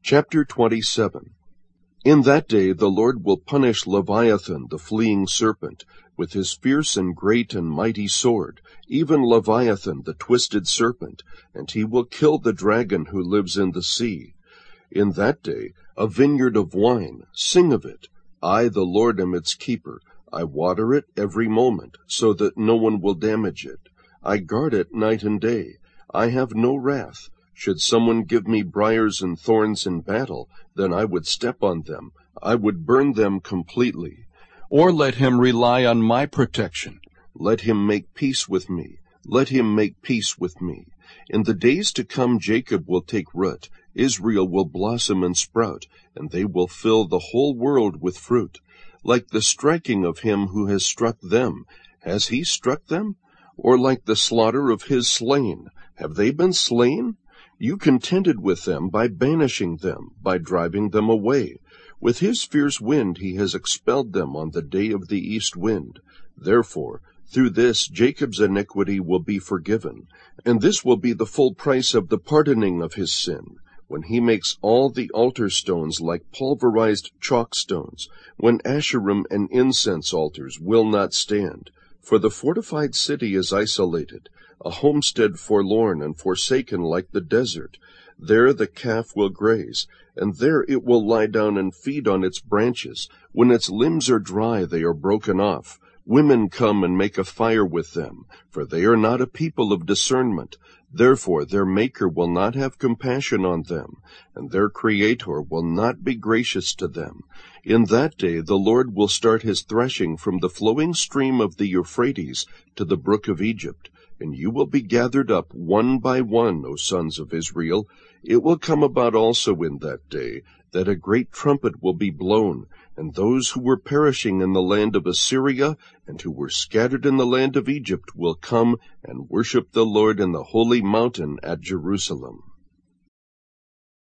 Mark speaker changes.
Speaker 1: Chapter 27. In that day the Lord will punish Leviathan, the fleeing serpent, with his fierce and great and mighty sword, even Leviathan, the twisted serpent, and he will kill the dragon who lives in the sea. In that day, a vineyard of wine, sing of it. I, the Lord, am its keeper. I water it every moment, so that no one will damage it. I guard it night and day. I have no wrath. Should someone give me briars and thorns in battle, then I would step on them. I would burn them completely.
Speaker 2: Or let him rely on my protection.
Speaker 1: Let him make peace with me. Let him make peace with me. In the days to come Jacob will take root. Israel will blossom and sprout, and they will fill the whole world with fruit. Like the striking of him who has struck them. Has he struck them? Or like the slaughter of his slain. Have they been slain? You contended with them by banishing them, by driving them away. With his fierce wind he has expelled them on the day of the east wind. Therefore, through this Jacob's iniquity will be forgiven, and this will be the full price of the pardoning of his sin, when he makes all the altar stones like pulverized chalk stones, when Asherim and incense altars will not stand. For the fortified city is isolated, a homestead forlorn and forsaken like the desert. There the calf will graze, and there it will lie down and feed on its branches. When its limbs are dry, they are broken off. Women come and make a fire with them, for they are not a people of discernment. Therefore their Maker will not have compassion on them, and their Creator will not be gracious to them. In that day the Lord will start his threshing from the flowing stream of the Euphrates to the brook of Egypt. And you will be gathered up one by one, O sons of Israel. It will come about also in that day that a great trumpet will be blown, and those who were perishing in the land of Assyria and who were scattered in the land of Egypt will come and worship the Lord in the holy mountain at Jerusalem.